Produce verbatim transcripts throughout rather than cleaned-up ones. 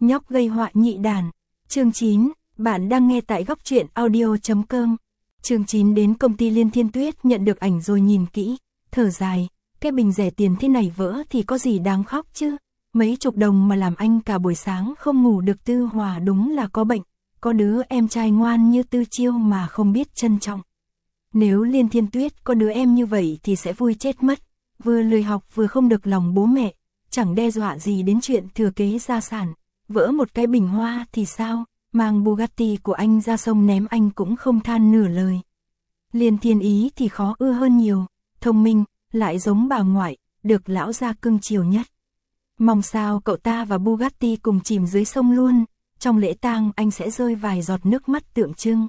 Nhóc gây họa nhị đàn. Chương chín, bạn đang nghe tại góc truyện audio chấm com. Chương chín đến công ty Liên Thiên Tuyết nhận được ảnh rồi nhìn kỹ, thở dài, cái bình rẻ tiền thế này vỡ thì có gì đáng khóc chứ. Mấy chục đồng mà làm anh cả buổi sáng không ngủ được. Tư Hòa đúng là có bệnh, có đứa em trai ngoan như Tư Chiêu mà không biết trân trọng. Nếu Liên Thiên Tuyết có đứa em như vậy thì sẽ vui chết mất, vừa lười học vừa không được lòng bố mẹ, chẳng đe dọa gì đến chuyện thừa kế gia sản. Vỡ một cái bình hoa thì sao, mang Bugatti của anh ra sông ném anh cũng không than nửa lời. Liên Thiên Ý thì khó ưa hơn nhiều, thông minh, lại giống bà ngoại, được lão gia cưng chiều nhất. Mong sao cậu ta và Bugatti cùng chìm dưới sông luôn, trong lễ tang anh sẽ rơi vài giọt nước mắt tượng trưng.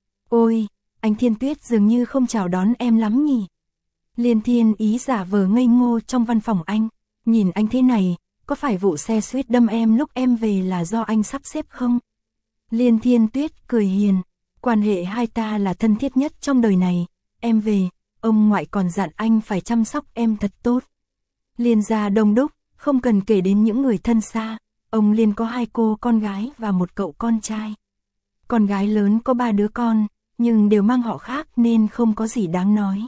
Ôi, anh Thiên Tuyết dường như không chào đón em lắm nhỉ. Liên Thiên Ý giả vờ ngây ngô trong văn phòng anh, nhìn anh thế này, có phải vụ xe suýt đâm em lúc em về là do anh sắp xếp không? Liên Thiên Tuyết cười hiền, quan hệ hai ta là thân thiết nhất trong đời này, em về, ông ngoại còn dặn anh phải chăm sóc em thật tốt. Liên gia đông đúc, không cần kể đến những người thân xa, ông Liên có hai cô con gái và một cậu con trai. Con gái lớn có ba đứa con, nhưng đều mang họ khác nên không có gì đáng nói.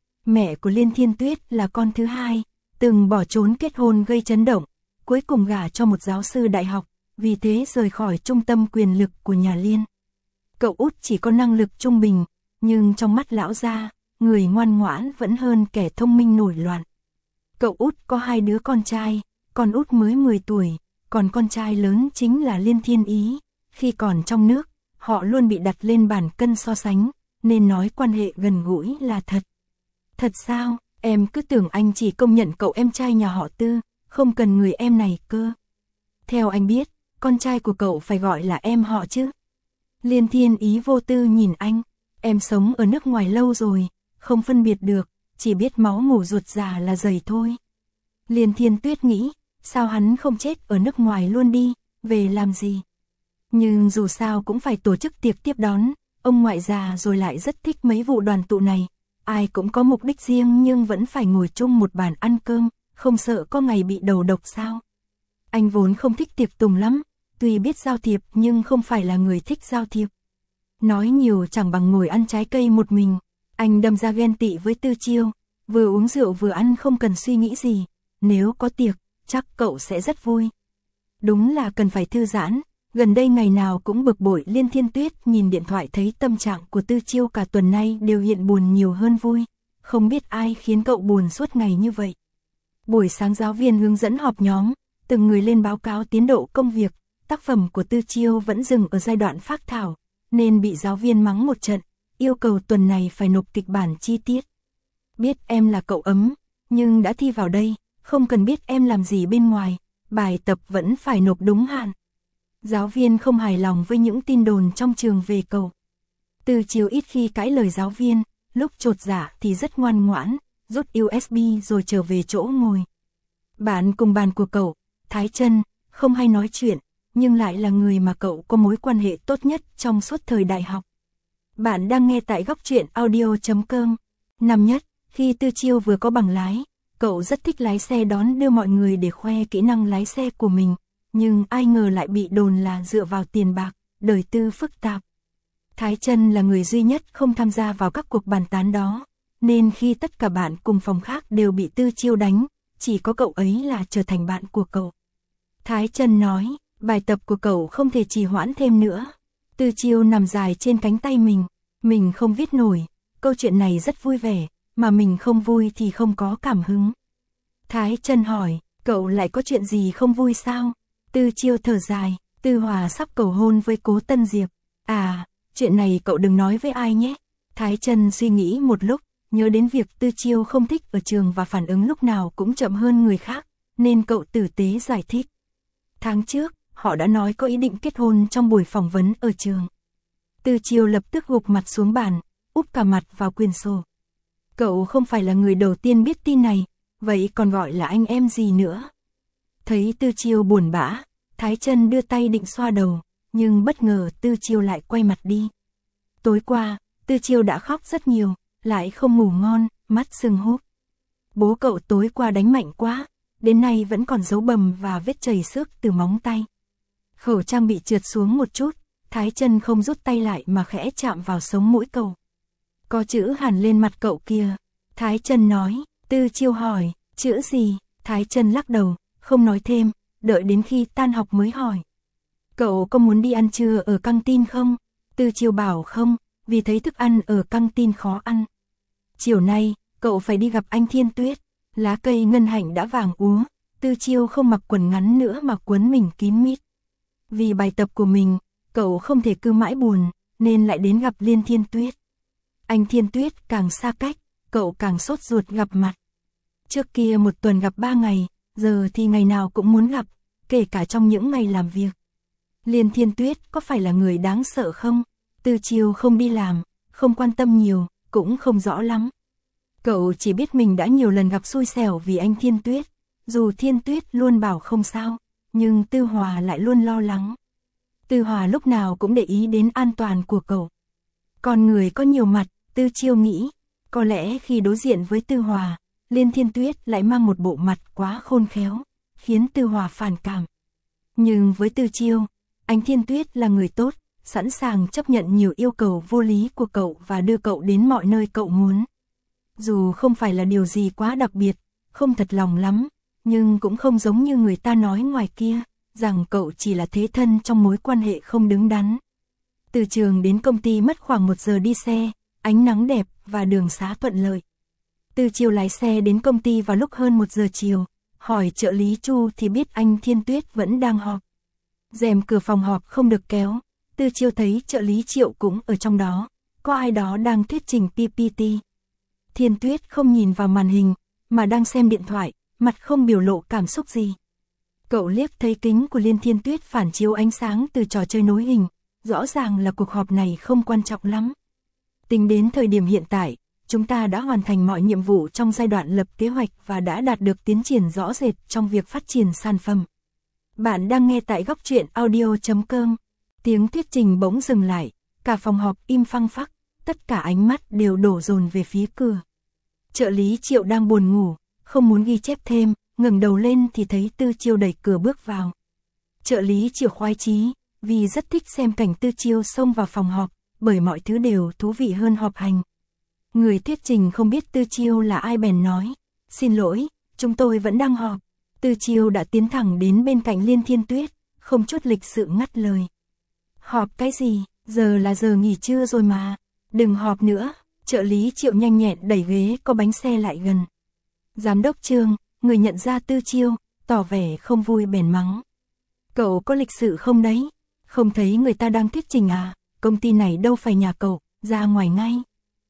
Mẹ của Liên Thiên Tuyết là con thứ hai, từng bỏ trốn kết hôn gây chấn động, cuối cùng gả cho một giáo sư đại học, vì thế rời khỏi trung tâm quyền lực của nhà Liên. Cậu út chỉ có năng lực trung bình, nhưng trong mắt lão gia, người ngoan ngoãn vẫn hơn kẻ thông minh nổi loạn. Cậu út có hai đứa con trai, con út mới mười tuổi, còn con trai lớn chính là Liên Thiên Ý. Khi còn trong nước, họ luôn bị đặt lên bàn cân so sánh, nên nói quan hệ gần gũi là thật. Thật sao, em cứ tưởng anh chỉ công nhận cậu em trai nhà họ Tư, không cần người em này cơ. Theo anh biết, con trai của cậu phải gọi là em họ chứ. Liên Thiên Ý vô tư nhìn anh, em sống ở nước ngoài lâu rồi, không phân biệt được, chỉ biết máu mủ ruột già là dày thôi. Liên Thiên Tuyết nghĩ, sao hắn không chết ở nước ngoài luôn đi, về làm gì. Nhưng dù sao cũng phải tổ chức tiệc tiếp đón, ông ngoại già rồi lại rất thích mấy vụ đoàn tụ này. Ai cũng có mục đích riêng nhưng vẫn phải ngồi chung một bàn ăn cơm, không sợ có ngày bị đầu độc sao. Anh vốn không thích tiệc tùng lắm, tuy biết giao thiệp nhưng không phải là người thích giao thiệp. Nói nhiều chẳng bằng ngồi ăn trái cây một mình, anh đâm ra ghen tị với Tư Chiêu, vừa uống rượu vừa ăn không cần suy nghĩ gì, nếu có tiệc, chắc cậu sẽ rất vui. Đúng là cần phải thư giãn, gần đây ngày nào cũng bực bội. Liên Thiên Tuyết nhìn điện thoại thấy tâm trạng của Tư Chiêu cả tuần nay đều hiện buồn nhiều hơn vui, không biết ai khiến cậu buồn suốt ngày như vậy. Buổi sáng giáo viên hướng dẫn họp nhóm, từng người lên báo cáo tiến độ công việc, tác phẩm của Tư Chiêu vẫn dừng ở giai đoạn phác thảo, nên bị giáo viên mắng một trận, yêu cầu tuần này phải nộp kịch bản chi tiết. Biết em là cậu ấm, nhưng đã thi vào đây, không cần biết em làm gì bên ngoài, bài tập vẫn phải nộp đúng hạn. Giáo viên không hài lòng với những tin đồn trong trường về cậu. Tư Chiêu ít khi cãi lời giáo viên, lúc chột dạ thì rất ngoan ngoãn, rút u ét bê rồi trở về chỗ ngồi. Bạn cùng bàn của cậu, Thái Trân, không hay nói chuyện, nhưng lại là người mà cậu có mối quan hệ tốt nhất trong suốt thời đại học. Bạn đang nghe tại góc truyện audio chấm com. Năm nhất, khi Tư Chiêu vừa có bằng lái, cậu rất thích lái xe đón đưa mọi người để khoe kỹ năng lái xe của mình, nhưng ai ngờ lại bị đồn là dựa vào tiền bạc, đời tư phức tạp. Thái Trân là người duy nhất không tham gia vào các cuộc bàn tán đó, nên khi tất cả bạn cùng phòng khác đều bị Tư Chiêu đánh, chỉ có cậu ấy là trở thành bạn của cậu. Thái Trân nói, bài tập của cậu không thể trì hoãn thêm nữa. Tư Chiêu nằm dài trên cánh tay mình, mình không viết nổi, câu chuyện này rất vui vẻ, mà mình không vui thì không có cảm hứng. Thái Trân hỏi, cậu lại có chuyện gì không vui sao? Tư Chiêu thở dài, Tư Hòa sắp cầu hôn với Cố Tân Diệp. À, chuyện này cậu đừng nói với ai nhé. Thái Trân suy nghĩ một lúc, nhớ đến việc Tư Chiêu không thích ở trường và phản ứng lúc nào cũng chậm hơn người khác, nên cậu tử tế giải thích. Tháng trước, họ đã nói có ý định kết hôn trong buổi phỏng vấn ở trường. Tư Chiêu lập tức gục mặt xuống bàn, úp cả mặt vào quyển sổ. Cậu không phải là người đầu tiên biết tin này, vậy còn gọi là anh em gì nữa? Thấy Tư Chiêu buồn bã, Thái Trân đưa tay định xoa đầu, nhưng bất ngờ Tư Chiêu lại quay mặt đi. Tối qua, Tư Chiêu đã khóc rất nhiều, lại không ngủ ngon, mắt sưng húp. Bố cậu tối qua đánh mạnh quá, đến nay vẫn còn dấu bầm và vết chảy xước từ móng tay. Khẩu trang bị trượt xuống một chút, Thái Chân không rút tay lại mà khẽ chạm vào sống mũi cậu. Có chữ hẳn lên mặt cậu kia. Thái Chân nói, Tư Chiêu hỏi, chữ gì? Thái Chân lắc đầu, không nói thêm, đợi đến khi tan học mới hỏi. Cậu có muốn đi ăn trưa ở căng tin không? Tư Chiêu bảo không, vì thấy thức ăn ở căng tin khó ăn. Chiều nay, cậu phải đi gặp anh Thiên Tuyết. Lá cây ngân hạnh đã vàng úa, Tư Chiêu không mặc quần ngắn nữa mà quấn mình kín mít. Vì bài tập của mình, cậu không thể cứ mãi buồn, nên lại đến gặp Liên Thiên Tuyết. Anh Thiên Tuyết càng xa cách, cậu càng sốt ruột gặp mặt. Trước kia một tuần gặp ba ngày, giờ thì ngày nào cũng muốn gặp, kể cả trong những ngày làm việc. Liên Thiên Tuyết có phải là người đáng sợ không? Tư Chiêu không đi làm, không quan tâm nhiều, cũng không rõ lắm. Cậu chỉ biết mình đã nhiều lần gặp xui xẻo vì anh Thiên Tuyết. Dù Thiên Tuyết luôn bảo không sao, nhưng Tư Hòa lại luôn lo lắng. Tư Hòa lúc nào cũng để ý đến an toàn của cậu. Con người có nhiều mặt, Tư Chiêu nghĩ, có lẽ khi đối diện với Tư Hòa, Liên Thiên Tuyết lại mang một bộ mặt quá khôn khéo, khiến Tư Hòa phản cảm. Nhưng với Tư Chiêu, anh Thiên Tuyết là người tốt, sẵn sàng chấp nhận nhiều yêu cầu vô lý của cậu và đưa cậu đến mọi nơi cậu muốn. Dù không phải là điều gì quá đặc biệt, không thật lòng lắm, nhưng cũng không giống như người ta nói ngoài kia, rằng cậu chỉ là thế thân trong mối quan hệ không đứng đắn. Từ trường đến công ty mất khoảng một giờ đi xe, ánh nắng đẹp và đường xá thuận lợi. Tư Chiêu lái xe đến công ty vào lúc hơn một giờ chiều, hỏi trợ lý Chu thì biết anh Thiên Tuyết vẫn đang họp. Rèm cửa phòng họp không được kéo, Tư Chiêu thấy trợ lý Triệu cũng ở trong đó, có ai đó đang thuyết trình pê pê tê. Thiên Tuyết không nhìn vào màn hình, mà đang xem điện thoại, mặt không biểu lộ cảm xúc gì. Cậu liếc thấy kính của Liên Thiên Tuyết phản chiếu ánh sáng từ trò chơi nối hình, rõ ràng là cuộc họp này không quan trọng lắm. Tính đến thời điểm hiện tại, chúng ta đã hoàn thành mọi nhiệm vụ trong giai đoạn lập kế hoạch và đã đạt được tiến triển rõ rệt trong việc phát triển sản phẩm. Bạn đang nghe tại góc truyện audio chấm com. Tiếng thuyết trình bỗng dừng lại, cả phòng họp im phăng phắc, tất cả ánh mắt đều đổ dồn về phía cửa. Trợ lý Triệu đang buồn ngủ, không muốn ghi chép thêm, ngẩng đầu lên thì thấy Tư Chiêu đẩy cửa bước vào. Trợ lý Triệu khoái chí, vì rất thích xem cảnh Tư Chiêu xông vào phòng họp, bởi mọi thứ đều thú vị hơn họp hành. Người thuyết trình không biết Tư Chiêu là ai bèn nói, xin lỗi, chúng tôi vẫn đang họp. Tư Chiêu đã tiến thẳng đến bên cạnh Liên Thiên Tuyết, không chút lịch sự ngắt lời. Họp cái gì, giờ là giờ nghỉ trưa rồi mà, đừng họp nữa. Trợ lý Triệu nhanh nhẹn đẩy ghế có bánh xe lại gần. Giám đốc Trương, người nhận ra Tư Chiêu, tỏ vẻ không vui bèn mắng. Cậu có lịch sự không đấy? Không thấy người ta đang thuyết trình à? Công ty này đâu phải nhà cậu, ra ngoài ngay.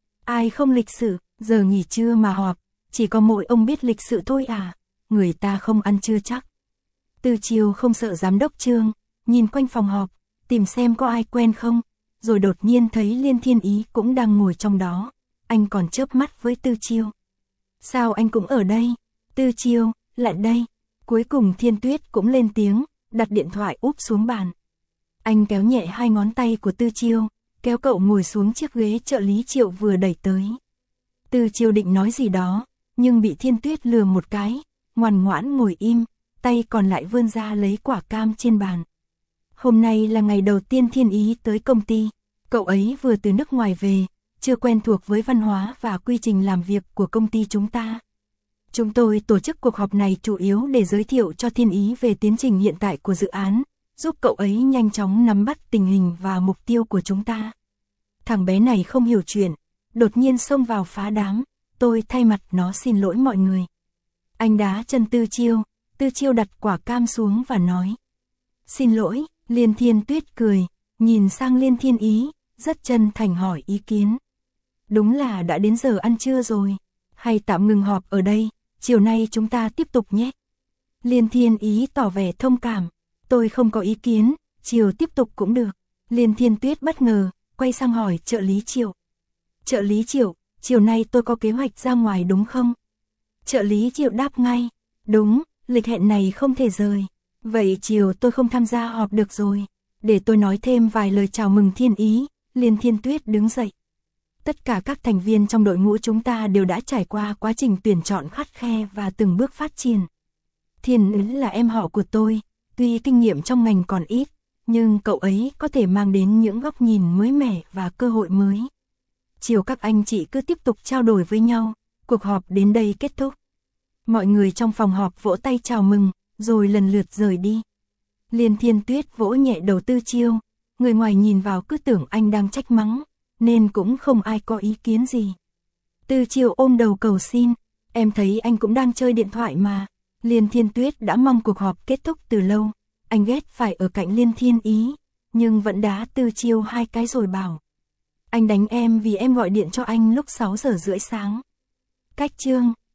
Ai không lịch sự, giờ nghỉ trưa mà họp, chỉ có mỗi ông biết lịch sự thôi à? Người ta không ăn trưa chắc. Tư Chiêu không sợ giám đốc Trương, nhìn quanh phòng họp, tìm xem có ai quen không, rồi đột nhiên thấy Liên Thiên Ý cũng đang ngồi trong đó. Anh còn chớp mắt với Tư Chiêu. Sao anh cũng ở đây? Tư Chiêu, lại đây. Cuối cùng Thiên Tuyết cũng lên tiếng, đặt điện thoại úp xuống bàn. Anh kéo nhẹ hai ngón tay của Tư Chiêu, kéo cậu ngồi xuống chiếc ghế trợ lý Triệu vừa đẩy tới. Tư Chiêu định nói gì đó, nhưng bị Thiên Tuyết lừa một cái, ngoan ngoãn ngồi im, tay còn lại vươn ra lấy quả cam trên bàn. Hôm nay là ngày đầu tiên Thiên Ý tới công ty, cậu ấy vừa từ nước ngoài về, chưa quen thuộc với văn hóa và quy trình làm việc của công ty chúng ta. Chúng tôi tổ chức cuộc họp này chủ yếu để giới thiệu cho Thiên Ý về tiến trình hiện tại của dự án, giúp cậu ấy nhanh chóng nắm bắt tình hình và mục tiêu của chúng ta. Thằng bé này không hiểu chuyện, đột nhiên xông vào phá đám, tôi thay mặt nó xin lỗi mọi người. Anh đá chân Tư Chiêu, Tư Chiêu đặt quả cam xuống và nói. Xin lỗi, Liên Thiên Tuyết cười, nhìn sang Liên Thiên Ý, rất chân thành hỏi ý kiến. Đúng là đã đến giờ ăn trưa rồi, hay tạm ngừng họp ở đây, chiều nay chúng ta tiếp tục nhé. Liên Thiên Ý tỏ vẻ thông cảm, tôi không có ý kiến, chiều tiếp tục cũng được. Liên Thiên Tuyết bất ngờ, quay sang hỏi trợ lý Triệu. Trợ lý Triệu, chiều nay tôi có kế hoạch ra ngoài đúng không? Trợ lý Triệu đáp ngay, đúng, lịch hẹn này không thể rời. Vậy chiều tôi không tham gia họp được rồi. Để tôi nói thêm vài lời chào mừng Thiên Ý. Liên Thiên Tuyết đứng dậy. Tất cả các thành viên trong đội ngũ chúng ta đều đã trải qua quá trình tuyển chọn khắt khe và từng bước phát triển. Thiên Ý là em họ của tôi, tuy kinh nghiệm trong ngành còn ít, nhưng cậu ấy có thể mang đến những góc nhìn mới mẻ và cơ hội mới. Chiều các anh chị cứ tiếp tục trao đổi với nhau, cuộc họp đến đây kết thúc. Mọi người trong phòng họp vỗ tay chào mừng, rồi lần lượt rời đi. Liên Thiên Tuyết vỗ nhẹ đầu Tư Chiêu, người ngoài nhìn vào cứ tưởng anh đang trách mắng, nên cũng không ai có ý kiến gì. Tư Chiêu ôm đầu cầu xin, em thấy anh cũng đang chơi điện thoại mà. Liên Thiên Tuyết đã mong cuộc họp kết thúc từ lâu, anh ghét phải ở cạnh Liên Thiên Ý, nhưng vẫn đá Tư Chiêu hai cái rồi bảo. Anh đánh em vì em gọi điện cho anh lúc sáu giờ rưỡi sáng. Cách chương